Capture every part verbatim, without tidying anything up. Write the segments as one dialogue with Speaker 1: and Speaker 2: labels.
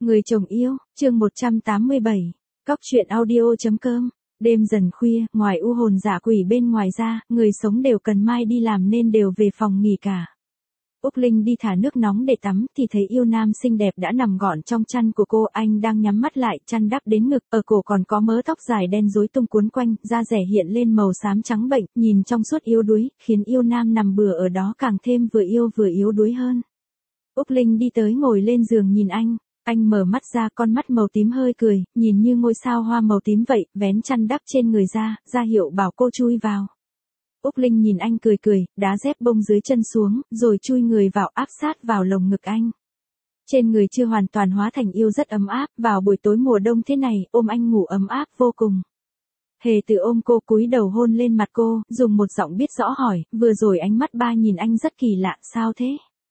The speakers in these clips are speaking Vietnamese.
Speaker 1: Người chồng yêu, chương một trăm tám mươi bảy, cóc truyện audio.com. Đêm dần khuya, ngoài u hồn dã quỷ bên ngoài ra, người sống đều cần mai đi làm nên đều về phòng nghỉ cả. Úc Linh đi thả nước nóng để tắm thì thấy yêu nam xinh đẹp đã nằm gọn trong chăn của cô, anh đang nhắm mắt lại, chăn đắp đến ngực, ở cổ còn có mớ tóc dài đen rối tung cuốn quanh, da rẻ hiện lên màu xám trắng bệnh, nhìn trong suốt yếu đuối, khiến yêu nam nằm bừa ở đó càng thêm vừa yêu vừa yếu đuối hơn. Úc Linh đi tới ngồi lên giường nhìn anh. Anh mở mắt ra, con mắt màu tím hơi cười, nhìn như ngôi sao hoa màu tím vậy, vén chăn đắp trên người ra, ra hiệu bảo cô chui vào. Úc Linh nhìn anh cười cười, đá dép bông dưới chân xuống, rồi chui người vào áp sát vào lồng ngực anh. Trên người chưa hoàn toàn hóa thành yêu rất ấm áp, vào buổi tối mùa đông thế này, ôm anh ngủ ấm áp vô cùng. Hề Từ ôm cô cúi đầu hôn lên mặt cô, dùng một giọng biết rõ hỏi, vừa rồi ánh mắt ba nhìn anh rất kỳ lạ, sao thế?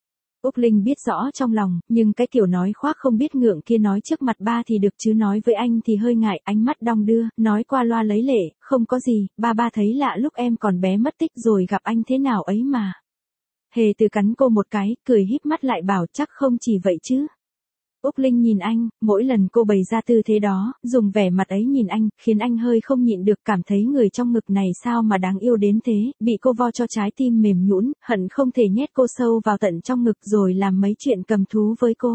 Speaker 1: Úc Linh biết rõ trong lòng, nhưng cái kiểu nói khoác không biết ngượng kia nói trước mặt ba thì được chứ nói với anh thì hơi ngại, ánh mắt đong đưa, nói qua loa lấy lệ, không có gì, ba ba thấy lạ lúc em còn bé mất tích rồi gặp anh thế nào ấy mà. Hề Từ cắn cô một cái, cười híp mắt lại bảo chắc không chỉ vậy chứ. Úc Linh nhìn anh, mỗi lần cô bày ra tư thế đó, dùng vẻ mặt ấy nhìn anh, khiến anh hơi không nhịn được cảm thấy người trong ngực này sao mà đáng yêu đến thế, bị cô vo cho trái tim mềm nhũn, hận không thể nhét cô sâu vào tận trong ngực rồi làm mấy chuyện cầm thú với cô.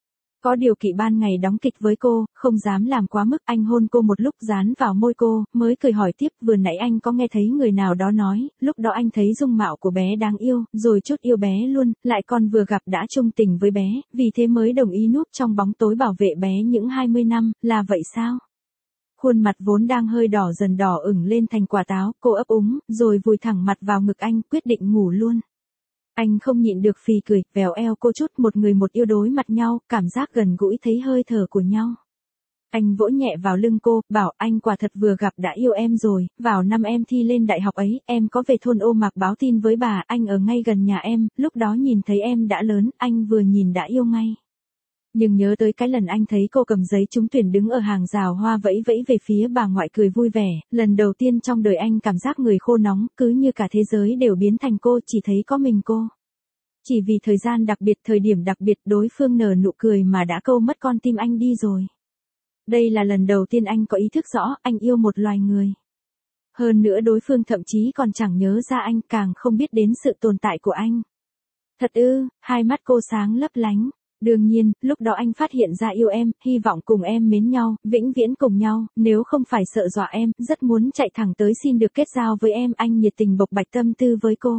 Speaker 1: Có điều Kỵ ban ngày đóng kịch với cô, không dám làm quá mức, anh hôn cô một lúc dán vào môi cô, mới cười hỏi tiếp, vừa nãy anh có nghe thấy người nào đó nói, lúc đó anh thấy dung mạo của bé đáng yêu, rồi chút yêu bé luôn, lại còn vừa gặp đã chung tình với bé, vì thế mới đồng ý núp trong bóng tối bảo vệ bé những hai mươi năm, là vậy sao? Khuôn mặt vốn đang hơi đỏ dần đỏ ửng lên thành quả táo, cô ấp úng, rồi vùi thẳng mặt vào ngực anh, quyết định ngủ luôn. Anh không nhịn được phì cười, vèo eo cô chút, một người một yêu đối mặt nhau, cảm giác gần gũi thấy hơi thở của nhau. Anh vỗ nhẹ vào lưng cô, bảo anh quả thật vừa gặp đã yêu em rồi, vào năm em thi lên đại học ấy, em có về thôn Ô Mạc báo tin với bà, anh ở ngay gần nhà em, lúc đó nhìn thấy em đã lớn, anh vừa nhìn đã yêu ngay. Nhưng nhớ tới cái lần anh thấy cô cầm giấy trúng tuyển đứng ở hàng rào hoa vẫy vẫy về phía bà ngoại cười vui vẻ, lần đầu tiên trong đời anh cảm giác người khô nóng, cứ như cả thế giới đều biến thành cô, chỉ thấy có mình cô. Chỉ vì thời gian đặc biệt, thời điểm đặc biệt, đối phương nở nụ cười mà đã câu mất con tim anh đi rồi. Đây là lần đầu tiên anh có ý thức rõ, anh yêu một loài người. Hơn nữa đối phương thậm chí còn chẳng nhớ ra anh, càng không biết đến sự tồn tại của anh. Thật ư, hai mắt cô sáng lấp lánh. Đương nhiên, lúc đó anh phát hiện ra yêu em, hy vọng cùng em mến nhau, vĩnh viễn cùng nhau, nếu không phải sợ dọa em, rất muốn chạy thẳng tới xin được kết giao với em, anh nhiệt tình bộc bạch tâm tư với cô.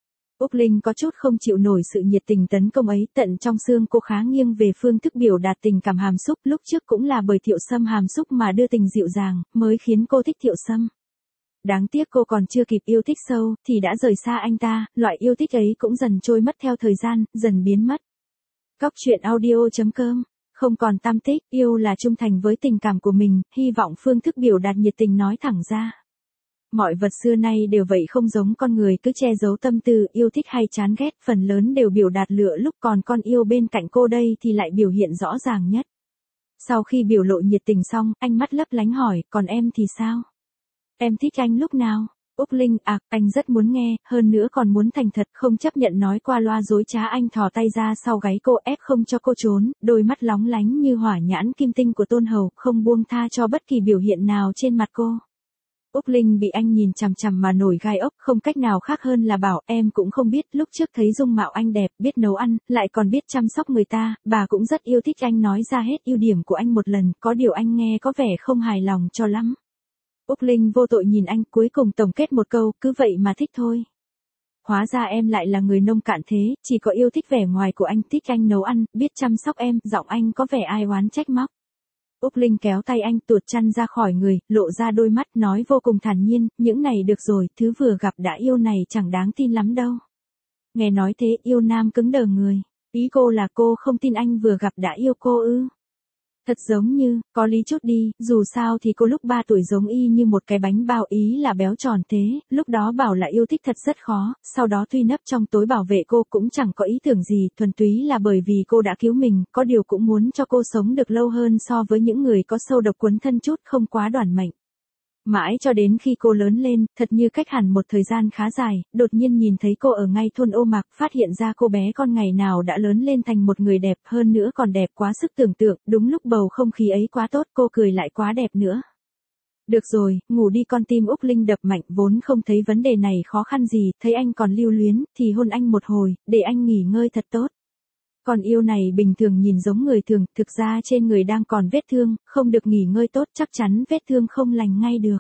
Speaker 1: Úc Linh có chút không chịu nổi sự nhiệt tình tấn công ấy, tận trong xương cô khá nghiêng về phương thức biểu đạt tình cảm hàm xúc, lúc trước cũng là bởi Thiệu Sâm hàm xúc mà đưa tình dịu dàng, mới khiến cô thích Thiệu Sâm. Đáng tiếc cô còn chưa kịp yêu thích sâu, thì đã rời xa anh ta, loại yêu thích ấy cũng dần trôi mất theo thời gian, dần biến mất. Cóc truyện audio.com, không còn tăm tích, yêu là trung thành với tình cảm của mình, hy vọng phương thức biểu đạt nhiệt tình nói thẳng ra. Mọi vật xưa nay đều vậy, không giống con người cứ che giấu tâm tư, yêu thích hay chán ghét, phần lớn đều biểu đạt lựa lúc, còn con yêu bên cạnh cô đây thì lại biểu hiện rõ ràng nhất. Sau khi biểu lộ nhiệt tình xong, anh mắt lấp lánh hỏi, còn em thì sao? Em thích anh lúc nào? Úc Linh, à, anh rất muốn nghe, hơn nữa còn muốn thành thật, không chấp nhận nói qua loa dối trá. Anh thò tay ra sau gáy cô, ép không cho cô trốn, đôi mắt lóng lánh như hỏa nhãn kim tinh của Tôn Hầu, không buông tha cho bất kỳ biểu hiện nào trên mặt cô. Úc Linh bị anh nhìn chằm chằm mà nổi gai ốc, không cách nào khác hơn là bảo, em cũng không biết, lúc trước thấy dung mạo anh đẹp, biết nấu ăn, lại còn biết chăm sóc người ta, bà cũng rất yêu thích anh, nói ra hết ưu điểm của anh một lần, có điều anh nghe có vẻ không hài lòng cho lắm. Úc Linh vô tội nhìn anh, cuối cùng tổng kết một câu, cứ vậy mà thích thôi. Hóa ra em lại là người nông cạn thế, chỉ có yêu thích vẻ ngoài của anh, thích anh nấu ăn, biết chăm sóc em, giọng anh có vẻ ai oán trách móc. Úc Linh kéo tay anh tuột chăn ra khỏi người, lộ ra đôi mắt, nói vô cùng thản nhiên, những này được rồi, thứ vừa gặp đã yêu này chẳng đáng tin lắm đâu. Nghe nói thế, yêu nam cứng đờ người. Ý cô là cô không tin anh vừa gặp đã yêu cô ư? Thật giống như, có lý chút đi, dù sao thì cô lúc ba tuổi giống y như một cái bánh bao, ý là béo tròn thế, lúc đó bảo là yêu thích thật rất khó, sau đó tuy nấp trong tối bảo vệ cô cũng chẳng có ý tưởng gì, thuần túy là bởi vì cô đã cứu mình, có điều cũng muốn cho cô sống được lâu hơn so với những người có sâu độc quấn thân chút, không quá đoản mệnh. Mãi cho đến khi cô lớn lên, thật như cách hẳn một thời gian khá dài, đột nhiên nhìn thấy cô ở ngay thôn Ô Mạc, phát hiện ra cô bé con ngày nào đã lớn lên thành một người đẹp, hơn nữa còn đẹp quá sức tưởng tượng, đúng lúc bầu không khí ấy quá tốt, cô cười lại quá đẹp nữa. Được rồi, ngủ đi con, tim Úc Linh đập mạnh, vốn không thấy vấn đề này khó khăn gì, thấy anh còn lưu luyến, thì hôn anh một hồi, để anh nghỉ ngơi thật tốt. Còn yêu này bình thường nhìn giống người thường, thực ra trên người đang còn vết thương, không được nghỉ ngơi tốt chắc chắn vết thương không lành ngay được.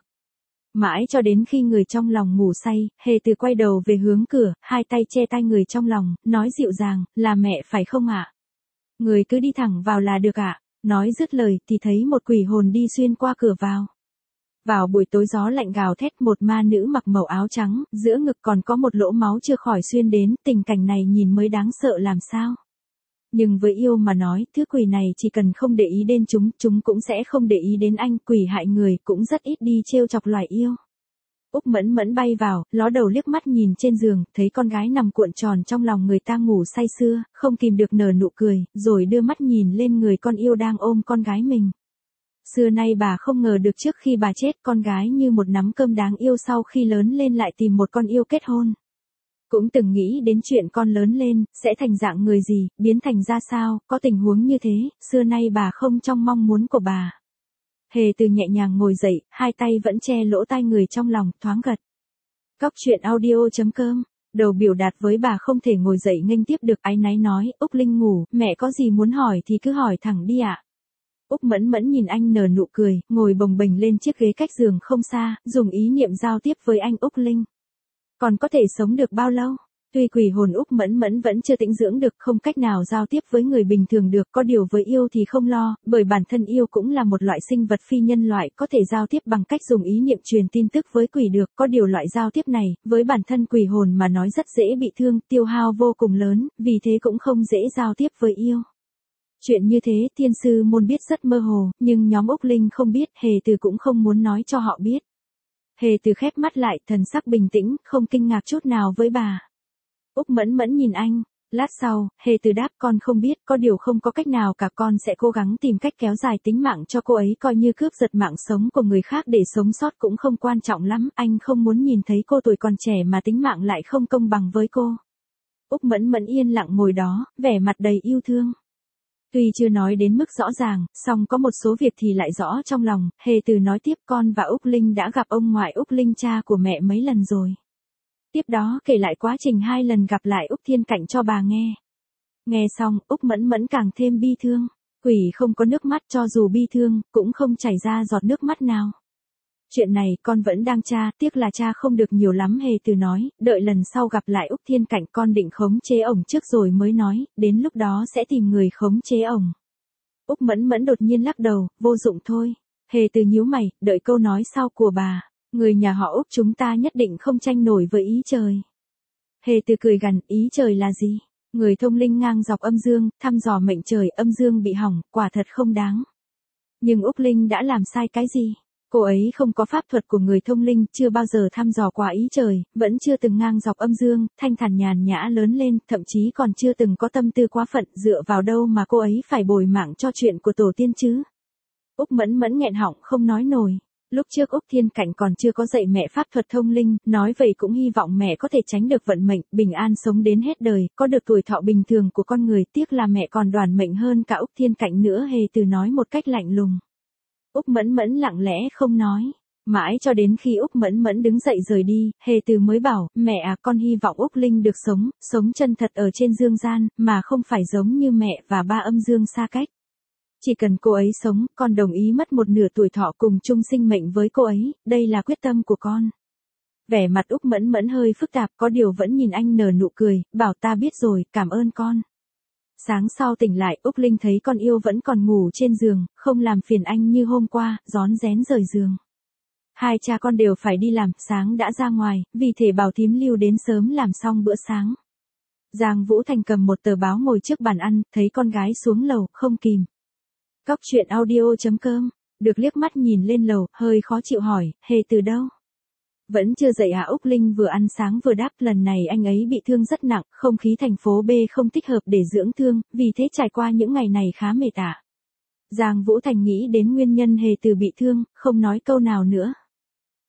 Speaker 1: Mãi cho đến khi người trong lòng ngủ say, Hề Từ quay đầu về hướng cửa, hai tay che tai người trong lòng, nói dịu dàng, là mẹ phải không ạ? Người cứ đi thẳng vào là được ạ. Nói dứt lời thì thấy một quỷ hồn đi xuyên qua cửa vào. Vào buổi tối gió lạnh gào thét, một ma nữ mặc màu áo trắng, giữa ngực còn có một lỗ máu chưa khỏi xuyên đến, tình cảnh này nhìn mới đáng sợ làm sao. Nhưng với yêu mà nói, thứ quỷ này chỉ cần không để ý đến chúng, chúng cũng sẽ không để ý đến anh, quỷ hại người cũng rất ít đi trêu chọc loài yêu. Úc Mẫn Mẫn bay vào, ló đầu liếc mắt nhìn trên giường, thấy con gái nằm cuộn tròn trong lòng người ta ngủ say sưa, không kìm được nở nụ cười, rồi đưa mắt nhìn lên người con yêu đang ôm con gái mình. Xưa nay bà không ngờ được trước khi bà chết, con gái như một nắm cơm đáng yêu sau khi lớn lên lại tìm một con yêu kết hôn. Cũng từng nghĩ đến chuyện con lớn lên, sẽ thành dạng người gì, biến thành ra sao, có tình huống như thế, xưa nay bà không trong mong muốn của bà. Hề Từ nhẹ nhàng ngồi dậy, hai tay vẫn che lỗ tai người trong lòng, thoáng gật. Cóc truyện audio chấm com, đầu biểu đạt với bà không thể ngồi dậy nghênh tiếp được, áy náy nói, Úc Linh ngủ, mẹ có gì muốn hỏi thì cứ hỏi thẳng đi ạ. Úc Mẫn Mẫn nhìn anh nở nụ cười, ngồi bồng bềnh lên chiếc ghế cách giường không xa, dùng ý niệm giao tiếp với anh. Úc Linh, còn có thể sống được bao lâu? Tuy quỷ hồn Úc Mẫn Mẫn vẫn chưa tĩnh dưỡng được, không cách nào giao tiếp với người bình thường được, có điều với yêu thì không lo, bởi bản thân yêu cũng là một loại sinh vật phi nhân loại, có thể giao tiếp bằng cách dùng ý niệm truyền tin tức với quỷ được, có điều loại giao tiếp này, với bản thân quỷ hồn mà nói rất dễ bị thương, tiêu hao vô cùng lớn, vì thế cũng không dễ giao tiếp với yêu. Chuyện như thế thiên sư môn biết rất mơ hồ, nhưng nhóm Úc Linh không biết, Hề Từ cũng không muốn nói cho họ biết. Hề Từ khép mắt lại, thần sắc bình tĩnh, không kinh ngạc chút nào với bà. Úc Mẫn Mẫn nhìn anh, lát sau, Hề Từ đáp, con không biết, có điều không có cách nào cả, con sẽ cố gắng tìm cách kéo dài tính mạng cho cô ấy, coi như cướp giật mạng sống của người khác để sống sót cũng không quan trọng lắm, anh không muốn nhìn thấy cô tuổi còn trẻ mà tính mạng lại không công bằng với cô. Úc Mẫn Mẫn yên lặng ngồi đó, vẻ mặt đầy yêu thương. Tuy chưa nói đến mức rõ ràng, song có một số việc thì lại rõ trong lòng, Hề Từ nói tiếp, con và Úc Linh đã gặp ông ngoại Úc Linh cha của mẹ mấy lần rồi. Tiếp đó kể lại quá trình hai lần gặp lại Úc Thiên Cạnh cho bà nghe. Nghe xong, Úc Mẫn Mẫn càng thêm bi thương, quỷ không có nước mắt, cho dù bi thương, cũng không chảy ra giọt nước mắt nào. Chuyện này con vẫn đang tra, tiếc là cha không được nhiều lắm. Hề Từ nói, đợi lần sau gặp lại Úc Thiên Cạnh con định khống chế ổng trước rồi mới nói, đến lúc đó sẽ tìm người khống chế ổng. Úc Mẫn Mẫn đột nhiên lắc đầu, vô dụng thôi. Hề Từ nhíu mày, đợi câu nói sau của bà, người nhà họ Úc chúng ta nhất định không tranh nổi với ý trời. Hề Từ cười gằn, ý trời là gì? Người thông linh ngang dọc âm dương, thăm dò mệnh trời, âm dương bị hỏng, quả thật không đáng. Nhưng Úc Linh đã làm sai cái gì? Cô ấy không có pháp thuật của người thông linh, chưa bao giờ thăm dò qua ý trời, vẫn chưa từng ngang dọc âm dương, thanh thản nhàn nhã lớn lên, thậm chí còn chưa từng có tâm tư quá phận, dựa vào đâu mà cô ấy phải bồi mạng cho chuyện của tổ tiên chứ? Úc Mẫn Mẫn nghẹn họng không nói nổi. Lúc trước Úc Thiên Cạnh còn chưa có dạy mẹ pháp thuật thông linh, nói vậy cũng hy vọng mẹ có thể tránh được vận mệnh, bình an sống đến hết đời, có được tuổi thọ bình thường của con người, tiếc là mẹ còn đoản mệnh hơn cả Úc Thiên Cạnh nữa. Hề Từ nói một cách lạnh lùng. Úc Mẫn Mẫn lặng lẽ không nói. Mãi cho đến khi Úc Mẫn Mẫn đứng dậy rời đi, Hề Từ mới bảo, mẹ à, con hy vọng Úc Linh được sống, sống chân thật ở trên dương gian, mà không phải giống như mẹ và ba âm dương xa cách. Chỉ cần cô ấy sống, con đồng ý mất một nửa tuổi thọ cùng chung sinh mệnh với cô ấy, đây là quyết tâm của con. Vẻ mặt Úc Mẫn Mẫn hơi phức tạp, có điều vẫn nhìn anh nở nụ cười, bảo ta biết rồi, cảm ơn con. Sáng sau tỉnh lại, Úc Linh thấy con yêu vẫn còn ngủ trên giường, không làm phiền anh như hôm qua, rón rén rời giường. Hai cha con đều phải đi làm, sáng đã ra ngoài, vì thể bảo thím lưu đến sớm làm xong bữa sáng. Giang Vũ Thành cầm một tờ báo ngồi trước bàn ăn, thấy con gái xuống lầu, không kìm. Cóc truyện audio chấm com, được liếc mắt nhìn lên lầu, hơi khó chịu hỏi, Hề Từ đâu? Vẫn chưa dậy à? Úc Linh vừa ăn sáng vừa đáp, lần này anh ấy bị thương rất nặng, không khí thành phố B không thích hợp để dưỡng thương, vì thế trải qua những ngày này khá mệt ạ. Giang Vũ Thành nghĩ đến nguyên nhân Hề Từ bị thương, không nói câu nào nữa.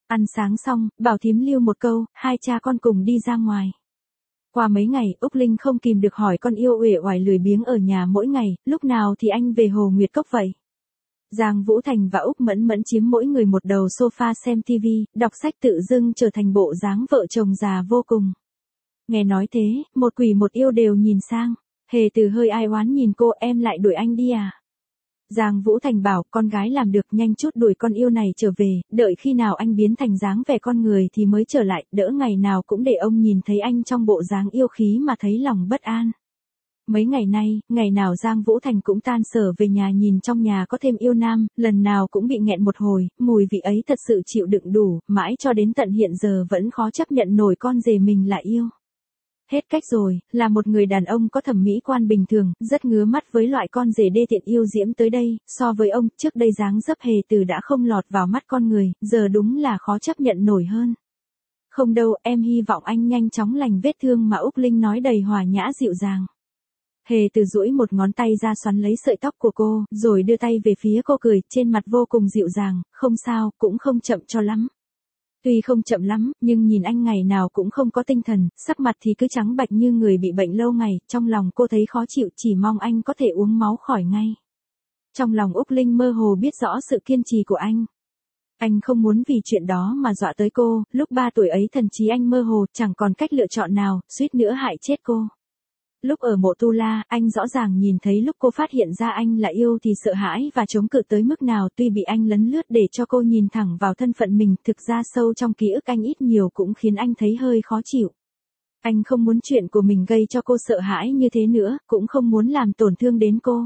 Speaker 1: Ăn sáng xong, Bảo thím lưu một câu, hai cha con cùng đi ra ngoài. Qua mấy ngày, Úc Linh không kìm được hỏi con yêu uể oải lười biếng ở nhà mỗi ngày, lúc nào thì anh về Hồ Nguyệt Cốc vậy? Giang Vũ Thành và Úc Mẫn Mẫn chiếm mỗi người một đầu sofa xem tivi, đọc sách tự dưng trở thành bộ dáng vợ chồng già vô cùng. Nghe nói thế, một quỷ một yêu đều nhìn sang. Hề Từ hơi ai oán nhìn cô, em lại đuổi anh đi à? Giang Vũ Thành bảo, con gái làm được, nhanh chút đuổi con yêu này trở về, đợi khi nào anh biến thành dáng vẻ con người thì mới trở lại, đỡ ngày nào cũng để ông nhìn thấy anh trong bộ dáng yêu khí mà thấy lòng bất an. Mấy ngày nay, ngày nào Giang Vũ Thành cũng tan sở về nhà nhìn trong nhà có thêm yêu nam, lần nào cũng bị nghẹn một hồi, mùi vị ấy thật sự chịu đựng đủ, mãi cho đến tận hiện giờ vẫn khó chấp nhận nổi con rể mình là yêu. Hết cách rồi, là một người đàn ông có thẩm mỹ quan bình thường, rất ngứa mắt với loại con rể đê tiện yêu diễm tới đây, so với ông, trước đây dáng dấp Hề Từ đã không lọt vào mắt con người, giờ đúng là khó chấp nhận nổi hơn. Không đâu, em hy vọng anh nhanh chóng lành vết thương mà Úc Linh nói đầy hòa nhã dịu dàng. Hề Từ duỗi một ngón tay ra xoắn lấy sợi tóc của cô, rồi đưa tay về phía cô cười, trên mặt vô cùng dịu dàng, không sao, cũng không chậm cho lắm. Tuy không chậm lắm, nhưng nhìn anh ngày nào cũng không có tinh thần, sắc mặt thì cứ trắng bạch như người bị bệnh lâu ngày, trong lòng cô thấy khó chịu, chỉ mong anh có thể uống máu khỏi ngay. Trong lòng Úc Linh mơ hồ biết rõ sự kiên trì của anh. Anh không muốn vì chuyện đó mà dọa tới cô, lúc ba tuổi ấy thần trí anh mơ hồ, chẳng còn cách lựa chọn nào, suýt nữa hại chết cô. Lúc ở mộ Tu La, anh rõ ràng nhìn thấy lúc cô phát hiện ra anh là yêu thì sợ hãi và chống cự tới mức nào, tuy bị anh lấn lướt để cho cô nhìn thẳng vào thân phận mình, thực ra sâu trong ký ức anh ít nhiều cũng khiến anh thấy hơi khó chịu. Anh không muốn chuyện của mình gây cho cô sợ hãi như thế nữa, cũng không muốn làm tổn thương đến cô.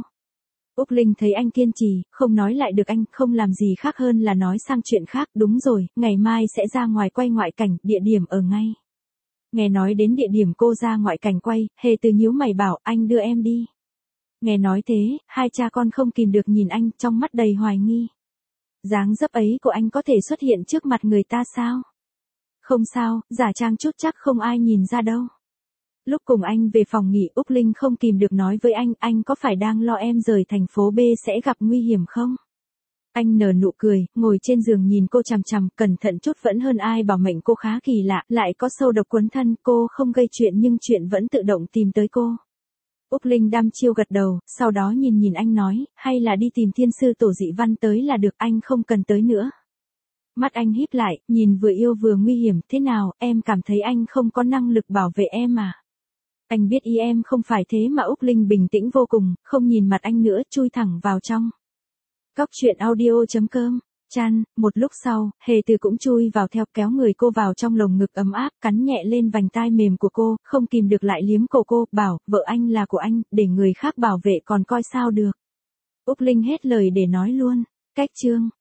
Speaker 1: Úc Linh thấy anh kiên trì, không nói lại được anh, không làm gì khác hơn là nói sang chuyện khác, đúng rồi, ngày mai sẽ ra ngoài quay ngoại cảnh, địa điểm ở ngay. Nghe nói đến địa điểm cô ra ngoại cảnh quay, Hề Từ nhíu mày bảo, anh đưa em đi. Nghe nói thế, hai cha con không kìm được nhìn anh, trong mắt đầy hoài nghi. Dáng dấp ấy của anh có thể xuất hiện trước mặt người ta sao? Không sao, giả trang chút chắc không ai nhìn ra đâu. Lúc cùng anh về phòng nghỉ, Úc Linh không kìm được nói với anh, anh có phải đang lo em rời thành phố B sẽ gặp nguy hiểm không? Anh nở nụ cười, ngồi trên giường nhìn cô chằm chằm, cẩn thận chút vẫn hơn ai bảo mệnh cô khá kỳ lạ, lại có sâu độc quấn thân, cô không gây chuyện nhưng chuyện vẫn tự động tìm tới cô. Úc Linh đăm chiêu gật đầu, sau đó nhìn nhìn anh nói, hay là đi tìm thiên sư Tổ Dị Văn tới là được, anh không cần tới nữa. Mắt anh híp lại, nhìn vừa yêu vừa nguy hiểm, thế nào, em cảm thấy anh không có năng lực bảo vệ em à? Anh biết ý em không phải thế mà. Úc Linh bình tĩnh vô cùng, không nhìn mặt anh nữa, chui thẳng vào trong. Cóc truyện audio chấm com, chăn, một lúc sau, Hề Từ cũng chui vào theo, kéo người cô vào trong lồng ngực ấm áp, cắn nhẹ lên vành tai mềm của cô, không kìm được lại liếm cổ cô, bảo, vợ anh là của anh, để người khác bảo vệ còn coi sao được. Úc Linh hết lời để nói luôn, cách chương.